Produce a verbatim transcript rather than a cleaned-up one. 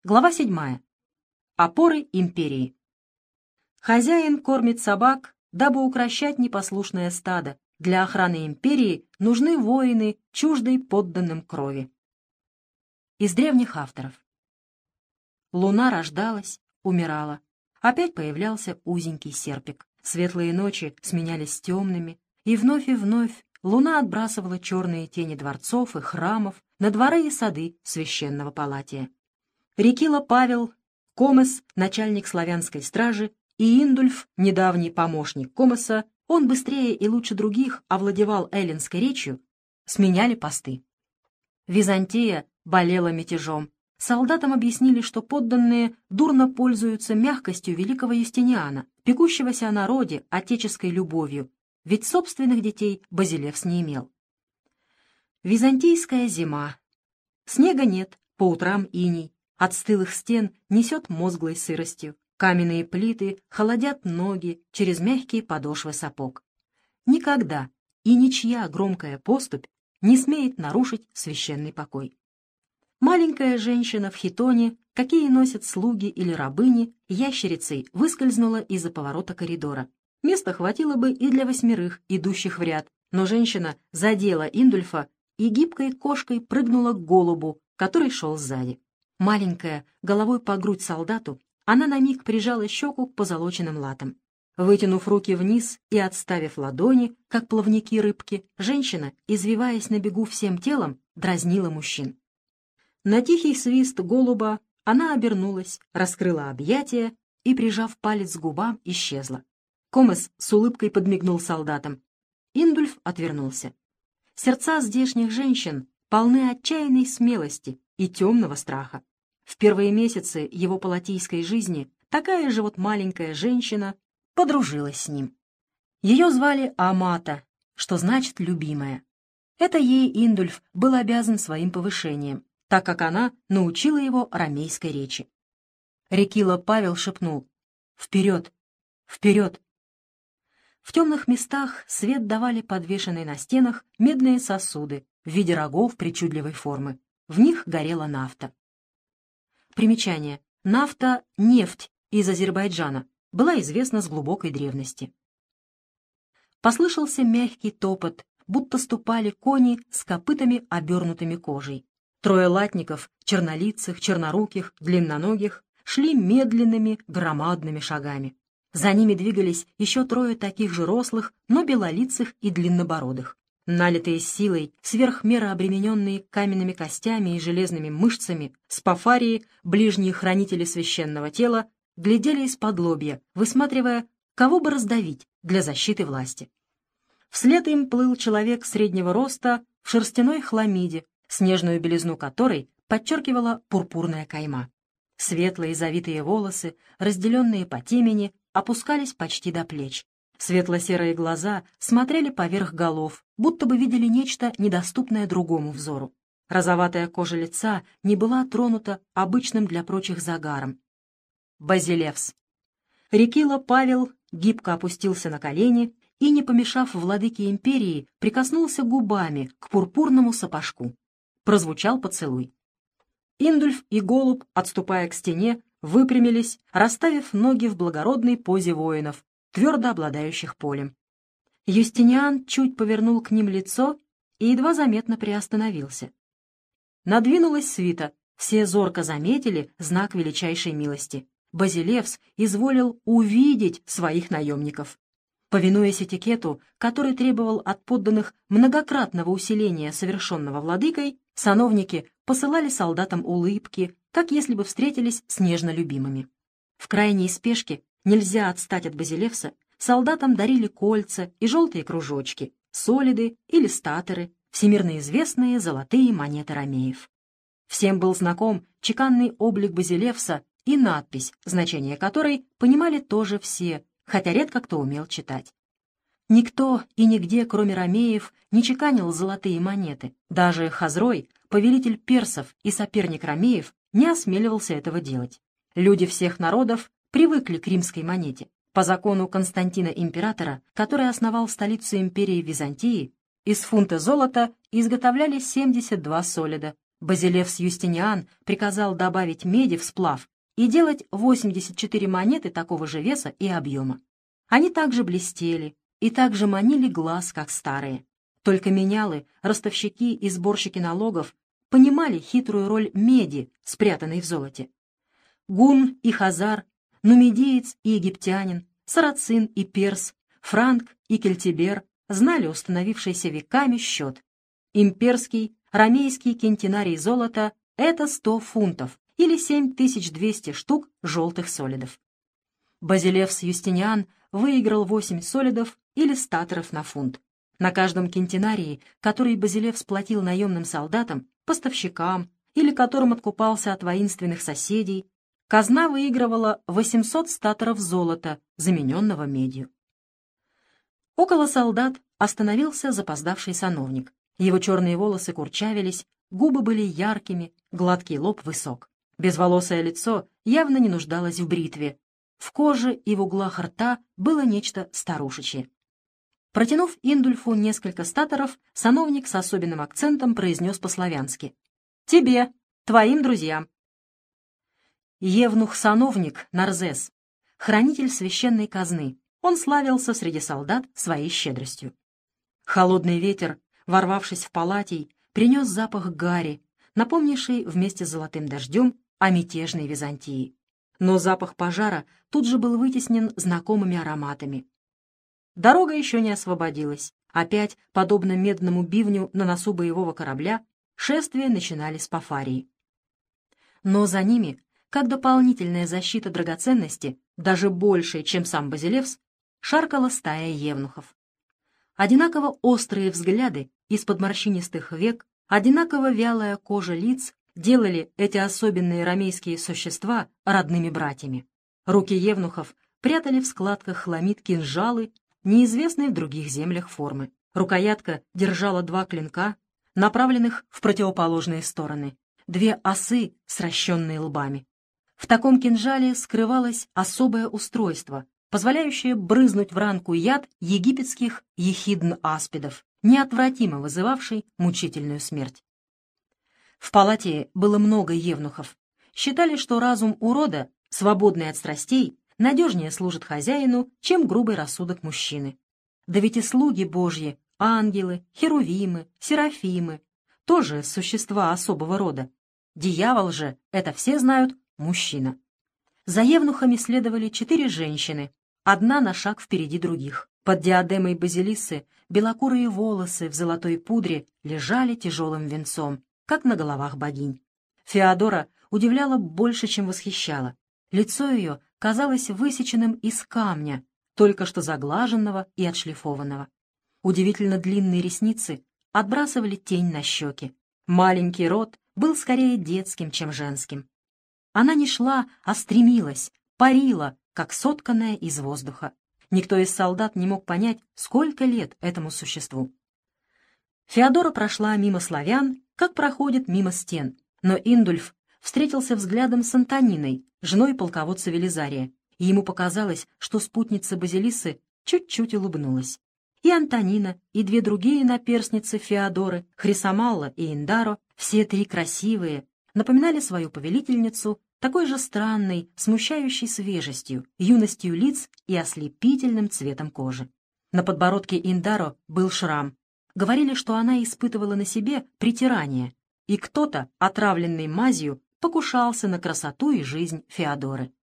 Глава седьмая. Опоры империи. Хозяин кормит собак, дабы укрощать непослушное стадо. Для охраны империи нужны воины, чуждой подданным крови. Из древних авторов. Луна рождалась, умирала. Опять появлялся узенький серпик. Светлые ночи сменялись темными, и вновь и вновь луна отбрасывала черные тени дворцов и храмов на дворы и сады священного Палатия. Рекила Павел, Комес, начальник славянской стражи, и Индульф, недавний помощник Комеса, он быстрее и лучше других овладевал эллинской речью, сменяли посты. Византия болела мятежом. Солдатам объяснили, что подданные дурно пользуются мягкостью великого Юстиниана, пекущегося о народе отеческой любовью, ведь собственных детей Базилевс не имел. Византийская зима. Снега нет, по утрам иней. От стылых стен несет мозглой сыростью. Каменные плиты холодят ноги через мягкие подошвы сапог. Никогда и ничья громкая поступь не смеет нарушить священный покой. Маленькая женщина в хитоне, какие носят слуги или рабыни, ящерицей выскользнула из-за поворота коридора. Места хватило бы и для восьмерых, идущих в ряд, но женщина задела Индульфа и гибкой кошкой прыгнула к голубу, который шел сзади. Маленькая, головой по грудь солдату, она на миг прижала щеку к позолоченным латам. Вытянув руки вниз и отставив ладони, как плавники рыбки, женщина, извиваясь на бегу всем телом, дразнила мужчин. На тихий свист голуба она обернулась, раскрыла объятия и, прижав палец к губам, исчезла. Комес с улыбкой подмигнул солдатам. Индульф отвернулся. Сердца здешних женщин полны отчаянной смелости и темного страха. В первые месяцы его палатийской жизни такая же вот маленькая женщина подружилась с ним. Ее звали Амата, что значит «любимая». Это ей Индульф был обязан своим повышением, так как она научила его ромейской речи. Рекила Павел шепнул: «Вперед! Вперед!» В темных местах свет давали подвешенные на стенах медные сосуды в виде рогов причудливой формы. В них горела нафта. Примечание. Нафта — нефть из Азербайджана, была известна с глубокой древности. Послышался мягкий топот, будто ступали кони с копытами, обернутыми кожей. Трое латников, чернолицых, черноруких, длинноногих, шли медленными, громадными шагами. За ними двигались еще трое таких же рослых, но белолицых и длиннобородых. Налитые силой, сверх меры обремененные каменными костями и железными мышцами, спафарии, ближние хранители священного тела, глядели из-под лобья, высматривая, кого бы раздавить для защиты власти. Вслед им плыл человек среднего роста в шерстяной хламиде, снежную белизну которой подчеркивала пурпурная кайма. Светлые завитые волосы, разделенные по темени, опускались почти до плеч. Светло-серые глаза смотрели поверх голов, будто бы видели нечто недоступное другому взору. Розоватая кожа лица не была тронута обычным для прочих загаром. Базилевс. Рекила Павел гибко опустился на колени и, не помешав владыке империи, прикоснулся губами к пурпурному сапожку. Прозвучал поцелуй. Индульф и голубь, отступая к стене, выпрямились, расставив ноги в благородной позе воинов, твердо обладающих полем. Юстиниан чуть повернул к ним лицо и едва заметно приостановился. Надвинулась свита, все зорко заметили знак величайшей милости. Базилевс изволил увидеть своих наемников. Повинуясь этикету, который требовал от подданных многократного усиления совершенного владыкой, сановники посылали солдатам улыбки, как если бы встретились с нежно любимыми. В крайней спешке, нельзя отстать от Базилевса, солдатам дарили кольца и желтые кружочки, солиды или статоры, всемирно известные золотые монеты ромеев. Всем был знаком чеканный облик Базилевса и надпись, значение которой понимали тоже все, хотя редко кто умел читать. Никто и нигде, кроме ромеев, не чеканил золотые монеты. Даже Хазрой, повелитель персов и соперник ромеев, не осмеливался этого делать. Люди всех народов привыкли к римской монете. По закону Константина Императора, который основал столицу империи Византии, из фунта золота изготовляли семьдесят два солида, Базилевс Юстиниан приказал добавить меди в сплав и делать восемьдесят четыре монеты такого же веса и объема. Они также блестели и также манили глаз, как старые. Только менялы, ростовщики и сборщики налогов понимали хитрую роль меди, спрятанной в золоте. Гун и хазар, нумидиец и египтянин, сарацин и перс, франк и кельтибер знали установившийся веками счет. Имперский, ромейский кентинарий золота — это сто фунтов или семь тысяч двести штук желтых солидов. Базилевс Юстиниан выиграл восемь солидов или статоров на фунт. На каждом кентинарии, который Базилевс платил наемным солдатам, поставщикам или которым откупался от воинственных соседей, казна выигрывала восемьсот статоров золота, замененного медью. Около солдат остановился запоздавший сановник. Его черные волосы курчавились, губы были яркими, гладкий лоб высок. Безволосое лицо явно не нуждалось в бритве. В коже и в углах рта было нечто старушечье. Протянув Индульфу несколько статоров, сановник с особенным акцентом произнес по-славянски: «Тебе, твоим друзьям». Евнух-сановник Нарзес, хранитель священной казны, он славился среди солдат своей щедростью. Холодный ветер, ворвавшись в палатий, принес запах гари, напомнивший вместе с золотым дождем о мятежной Византии. Но запах пожара тут же был вытеснен знакомыми ароматами. Дорога еще не освободилась. Опять, подобно медному бивню на носу боевого корабля, шествие начинали с Пафарии. Но за ними, как дополнительная защита драгоценности, даже большая, чем сам Базилевс, шаркала стая евнухов. Одинаково острые взгляды из-под морщинистых век, одинаково вялая кожа лиц делали эти особенные ромейские существа родными братьями. Руки евнухов прятали в складках хламид кинжалы, неизвестные в других землях формы. Рукоятка держала два клинка, направленных в противоположные стороны, две осы, сращенные лбами. В таком кинжале скрывалось особое устройство, позволяющее брызнуть в ранку яд египетских ехидн-аспидов, неотвратимо вызывавший мучительную смерть. В палате было много евнухов. Считали, что разум урода, свободный от страстей, надежнее служит хозяину, чем грубый рассудок мужчины. Да ведь и слуги Божьи, ангелы, херувимы, серафимы, тоже существа особого рода. Дьявол же, это все знают, мужчина. За евнухами следовали четыре женщины, одна на шаг впереди других. Под диадемой базилиссы белокурые волосы в золотой пудре лежали тяжелым венцом, как на головах богинь. Феодора удивляла больше, чем восхищала. Лицо ее казалось высеченным из камня, только что заглаженного и отшлифованного. Удивительно длинные ресницы отбрасывали тень на щеки. Маленький рот был скорее детским, чем женским. Она не шла, а стремилась, парила, как сотканная из воздуха. Никто из солдат не мог понять, сколько лет этому существу. Феодора прошла мимо славян, как проходит мимо стен, но Индульф встретился взглядом с Антониной, женой полководца Велизария, и ему показалось, что спутница Базилиссы чуть-чуть улыбнулась. И Антонина, и две другие наперсницы Феодоры, Хрисомалла и Индаро, все три красивые, напоминали свою повелительницу такой же странной, смущающей свежестью, юностью лиц и ослепительным цветом кожи. На подбородке Индаро был шрам. Говорили, что она испытывала на себе притирание, и кто-то, отравленный мазью, покушался на красоту и жизнь Феодоры.